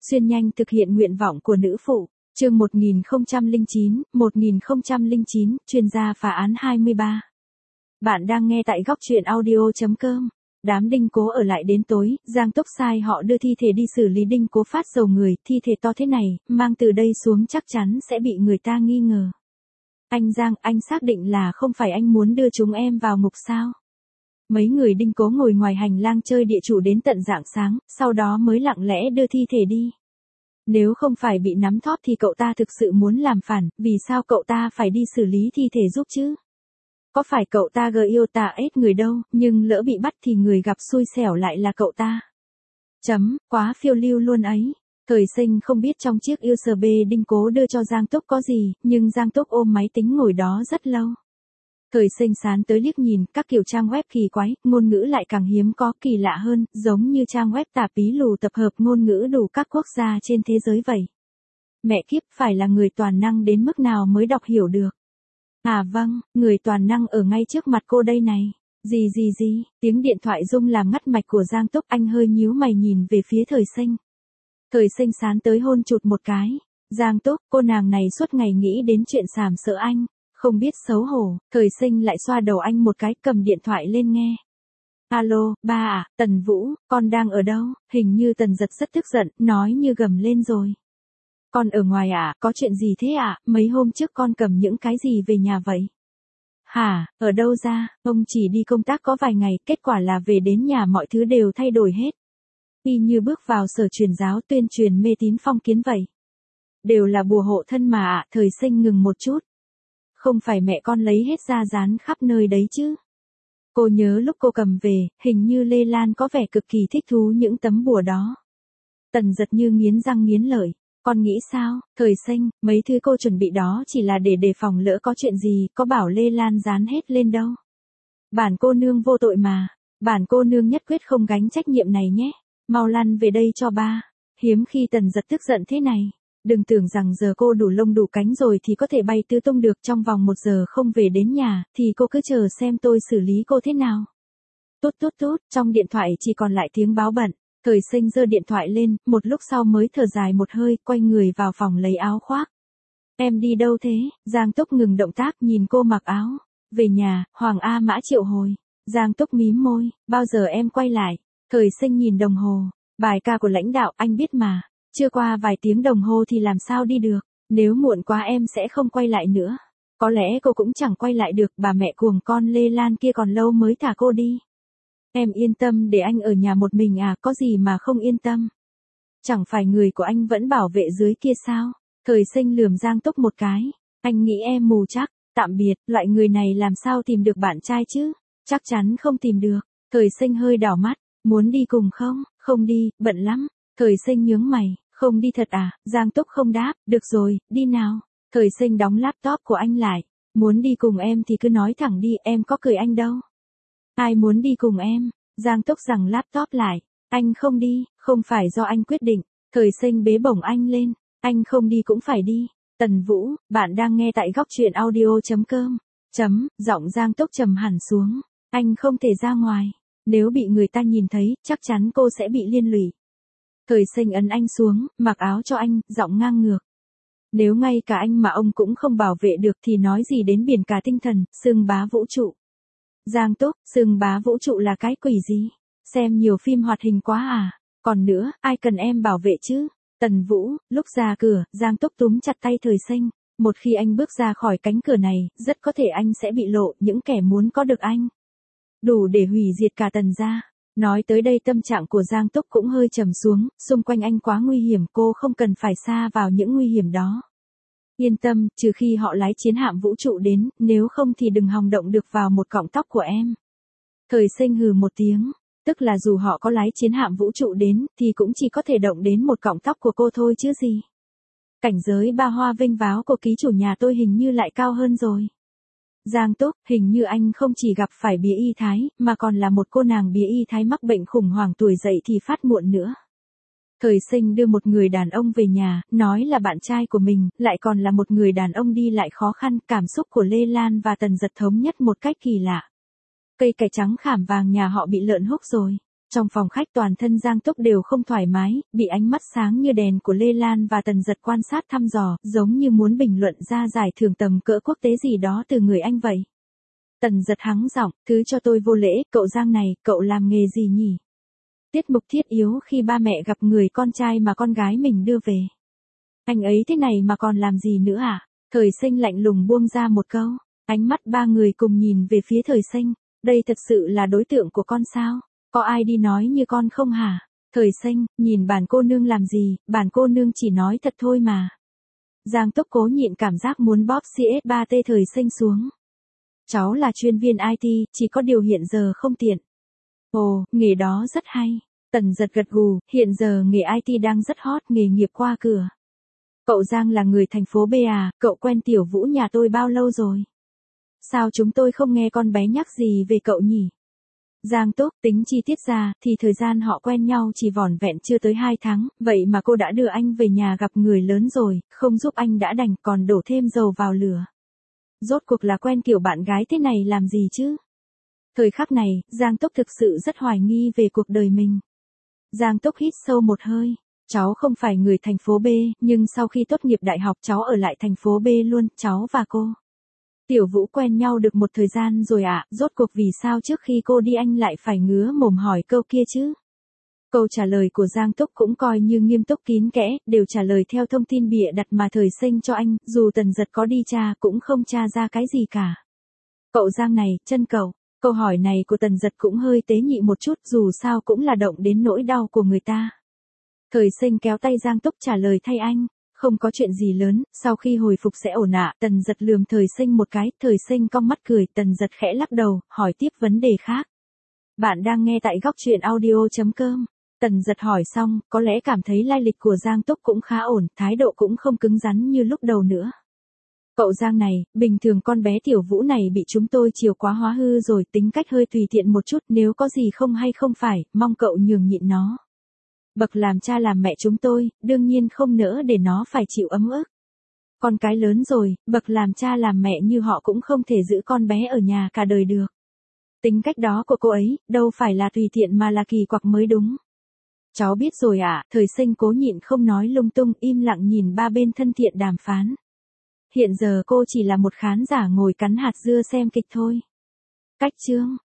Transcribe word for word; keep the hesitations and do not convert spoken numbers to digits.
Xuyên nhanh thực hiện nguyện vọng của nữ phụ. Chương một nghìn không trăm lẻ chín, một nghìn không trăm lẻ chín, chuyên gia phá án hai mươi ba. Bạn đang nghe tại góc truyện audio chấm com. Đám đinh cố ở lại đến tối, Giang Túc sai họ đưa thi thể đi xử lý. Đinh cố phát dầu người, thi thể to thế này, mang từ đây xuống chắc chắn sẽ bị người ta nghi ngờ. Anh Giang, anh xác định là không phải anh muốn đưa chúng em vào ngục sao? Mấy người đinh cố ngồi ngoài hành lang chơi địa chủ đến tận rạng sáng, sau đó mới lặng lẽ đưa thi thể đi. Nếu không phải bị nắm thóp thì cậu ta thực sự muốn làm phản, vì sao cậu ta phải đi xử lý thi thể giúp chứ? Có phải cậu ta gờ yêu tà ết người đâu, nhưng lỡ bị bắt thì người gặp xui xẻo lại là cậu ta. Chấm, quá phiêu lưu luôn ấy. Thời sinh không biết trong chiếc u ét bê đinh cố đưa cho Giang Túc có gì, nhưng Giang Túc ôm máy tính ngồi đó rất lâu. Thời sinh sán tới liếc nhìn, các kiểu trang web kỳ quái, ngôn ngữ lại càng hiếm có, kỳ lạ hơn, giống như trang web tạp bí lù tập hợp ngôn ngữ đủ các quốc gia trên thế giới vậy. Mẹ kiếp, phải là người toàn năng đến mức nào mới đọc hiểu được. À vâng, người toàn năng ở ngay trước mặt cô đây này. Gì gì gì, tiếng điện thoại rung làm ngắt mạch của Giang Túc. Anh hơi nhíu mày nhìn về phía thời sinh. Thời sinh sán tới hôn chụt một cái. Giang Túc, cô nàng này suốt ngày nghĩ đến chuyện sàm sợ anh. Không biết xấu hổ, thời sinh lại xoa đầu anh một cái, cầm điện thoại lên nghe. Alo, ba à, Tần Vũ, con đang ở đâu? Hình như Tần Giật rất tức giận, nói như gầm lên rồi. Con ở ngoài à, có chuyện gì thế à, mấy hôm trước con cầm những cái gì về nhà vậy? Hả, ở đâu ra, ông chỉ đi công tác có vài ngày, kết quả là về đến nhà mọi thứ đều thay đổi hết. Y như bước vào sở truyền giáo tuyên truyền mê tín phong kiến vậy. Đều là bùa hộ thân mà ạ, à, thời sinh ngừng một chút. Không phải mẹ con lấy hết ra dán khắp nơi đấy chứ. Cô nhớ lúc cô cầm về, hình như Lê Lan có vẻ cực kỳ thích thú những tấm bùa đó. Tần Giật như nghiến răng nghiến lợi. Con nghĩ sao, thời sinh, mấy thứ cô chuẩn bị đó chỉ là để đề phòng lỡ có chuyện gì, có bảo Lê Lan dán hết lên đâu. Bản cô nương vô tội mà, bản cô nương nhất quyết không gánh trách nhiệm này nhé. Mau lăn về đây cho ba. Hiếm khi Tần Giật tức giận thế này. Đừng tưởng rằng giờ cô đủ lông đủ cánh rồi thì có thể bay tứ tung được, trong vòng một giờ không về đến nhà, thì cô cứ chờ xem tôi xử lý cô thế nào. Tút tút tút, trong điện thoại chỉ còn lại tiếng báo bận. Thời sinh giơ điện thoại lên, một lúc sau mới thở dài một hơi, quay người vào phòng lấy áo khoác. Em đi đâu thế? Giang Túc ngừng động tác nhìn cô mặc áo. Về nhà, Hoàng A Mã triệu hồi. Giang Túc mím môi, bao giờ em quay lại? Thời sinh nhìn đồng hồ. Bài ca của lãnh đạo anh biết mà. Chưa qua vài tiếng đồng hồ thì làm sao đi được. Nếu muộn quá em sẽ không quay lại nữa. Có lẽ cô cũng chẳng quay lại được, bà mẹ cuồng con Lê Lan kia còn lâu mới thả cô đi. Em yên tâm để anh ở nhà một mình à, có gì mà không yên tâm. Chẳng phải người của anh vẫn bảo vệ dưới kia sao? Thời sinh lườm Giang Túc một cái. Anh nghĩ em mù chắc, tạm biệt, loại người này làm sao tìm được bạn trai chứ? Chắc chắn không tìm được. Thời sinh hơi đảo mắt, muốn đi cùng không? Không đi, bận lắm. Thời sinh nhướng mày, không đi thật à? Giang Túc không đáp, được rồi, đi nào. Thời sinh đóng laptop của anh lại. Muốn đi cùng em thì cứ nói thẳng đi, em có cười anh đâu. Ai muốn đi cùng em? Giang Túc giằng laptop lại. Anh không đi, không phải do anh quyết định. Thời sinh bế bổng anh lên. Anh không đi cũng phải đi. Tần Vũ, bạn đang nghe tại góc truyện audio chấm com. Chấm, giọng Giang Túc trầm hẳn xuống. Anh không thể ra ngoài. Nếu bị người ta nhìn thấy, chắc chắn cô sẽ bị liên lụy. Thời sinh ấn anh xuống, mặc áo cho anh, giọng ngang ngược. Nếu ngay cả anh mà ông cũng không bảo vệ được thì nói gì đến biển cả tinh thần, xương bá vũ trụ. Giang Túc, xương bá vũ trụ là cái quỷ gì? Xem nhiều phim hoạt hình quá à? Còn nữa, ai cần em bảo vệ chứ? Tần Vũ, lúc ra cửa, Giang Túc túm chặt tay thời sinh. Một khi anh bước ra khỏi cánh cửa này, rất có thể anh sẽ bị lộ những kẻ muốn có được anh. Đủ để hủy diệt cả Tần gia. Nói tới đây tâm trạng của Giang Túc cũng hơi trầm xuống, xung quanh anh quá nguy hiểm, cô không cần phải xa vào những nguy hiểm đó. Yên tâm, trừ khi họ lái chiến hạm vũ trụ đến, nếu không thì đừng hòng động được vào một cọng tóc của em. Thời sinh hừ một tiếng, tức là dù họ có lái chiến hạm vũ trụ đến, thì cũng chỉ có thể động đến một cọng tóc của cô thôi chứ gì. Cảnh giới ba hoa vinh váo của ký chủ nhà tôi hình như lại cao hơn rồi. Giang Túc, hình như anh không chỉ gặp phải bía y thái, mà còn là một cô nàng bía y thái mắc bệnh khủng hoảng tuổi dậy thì phát muộn nữa. Thời sinh đưa một người đàn ông về nhà, nói là bạn trai của mình, lại còn là một người đàn ông đi lại khó khăn, cảm xúc của Lê Lan và Tần Giật thống nhất một cách kỳ lạ. Cây cải trắng khảm vàng nhà họ bị lợn húc rồi. Trong phòng khách toàn thân Giang Túc đều không thoải mái, bị ánh mắt sáng như đèn của Lê Lan và Tần Dật quan sát thăm dò, giống như muốn bình luận ra giải thưởng tầm cỡ quốc tế gì đó từ người anh vậy. Tần Dật hắng giọng, thứ cho tôi vô lễ, cậu Giang này, cậu làm nghề gì nhỉ? Tiết mục thiết yếu khi ba mẹ gặp người con trai mà con gái mình đưa về. Anh ấy thế này mà còn làm gì nữa à? Thời Sinh lạnh lùng buông ra một câu, ánh mắt ba người cùng nhìn về phía Thời Sinh, đây thật sự là đối tượng của con sao? Có ai đi nói như con không hả? Thời Sinh, nhìn bản cô nương làm gì, bản cô nương chỉ nói thật thôi mà. Giang Túc cố nhịn cảm giác muốn bóp xê ét ba tê Thời Sinh xuống. Cháu là chuyên viên i tê, chỉ có điều hiện giờ không tiện. Ồ, nghề đó rất hay. Tần Dật gật gù, hiện giờ nghề i tê đang rất hot, nghề nghiệp qua cửa. Cậu Giang là người thành phố B à, cậu quen Tiểu Vũ nhà tôi bao lâu rồi? Sao chúng tôi không nghe con bé nhắc gì về cậu nhỉ? Giang Túc tính chi tiết ra, thì thời gian họ quen nhau chỉ vỏn vẹn chưa tới hai tháng, vậy mà cô đã đưa anh về nhà gặp người lớn rồi, không giúp anh đã đành còn đổ thêm dầu vào lửa. Rốt cuộc là quen kiểu bạn gái thế này làm gì chứ? Thời khắc này, Giang Túc thực sự rất hoài nghi về cuộc đời mình. Giang Túc hít sâu một hơi. Cháu không phải người thành phố B, nhưng sau khi tốt nghiệp đại học cháu ở lại thành phố B luôn, cháu và cô. Tiểu Vũ quen nhau được một thời gian rồi ạ, à, rốt cuộc vì sao trước khi cô đi anh lại phải ngứa mồm hỏi câu kia chứ? Câu trả lời của Giang Túc cũng coi như nghiêm túc kín kẽ, đều trả lời theo thông tin bịa đặt mà Thời Sinh cho anh, dù Tần Dật có đi tra cũng không tra ra cái gì cả. Cậu Giang này, chân cậu, câu hỏi này của Tần Dật cũng hơi tế nhị một chút, dù sao cũng là động đến nỗi đau của người ta. Thời Sinh kéo tay Giang Túc trả lời thay anh, không có chuyện gì lớn, sau khi hồi phục sẽ ổn ạ. Tần Dật lườm Thời Sinh một cái, Thời Sinh cong mắt cười, Tần Dật khẽ lắc đầu, hỏi tiếp vấn đề khác. Bạn đang nghe tại góc truyện audio chấm com. Tần Dật hỏi xong, có lẽ cảm thấy lai lịch của Giang Túc cũng khá ổn, thái độ cũng không cứng rắn như lúc đầu nữa. Cậu Giang này, bình thường con bé Tiểu Vũ này bị chúng tôi chiều quá hóa hư rồi, tính cách hơi tùy tiện một chút, nếu có gì không hay không phải, mong cậu nhường nhịn nó. Bậc làm cha làm mẹ chúng tôi, đương nhiên không nỡ để nó phải chịu ấm ức. Con cái lớn rồi, bậc làm cha làm mẹ như họ cũng không thể giữ con bé ở nhà cả đời được. Tính cách đó của cô ấy, đâu phải là tùy tiện mà là kỳ quặc mới đúng. Cháu biết rồi ạ, à, Thời Sinh cố nhịn không nói lung tung, im lặng nhìn ba bên thân thiện đàm phán. Hiện giờ cô chỉ là một khán giả ngồi cắn hạt dưa xem kịch thôi. Cách chương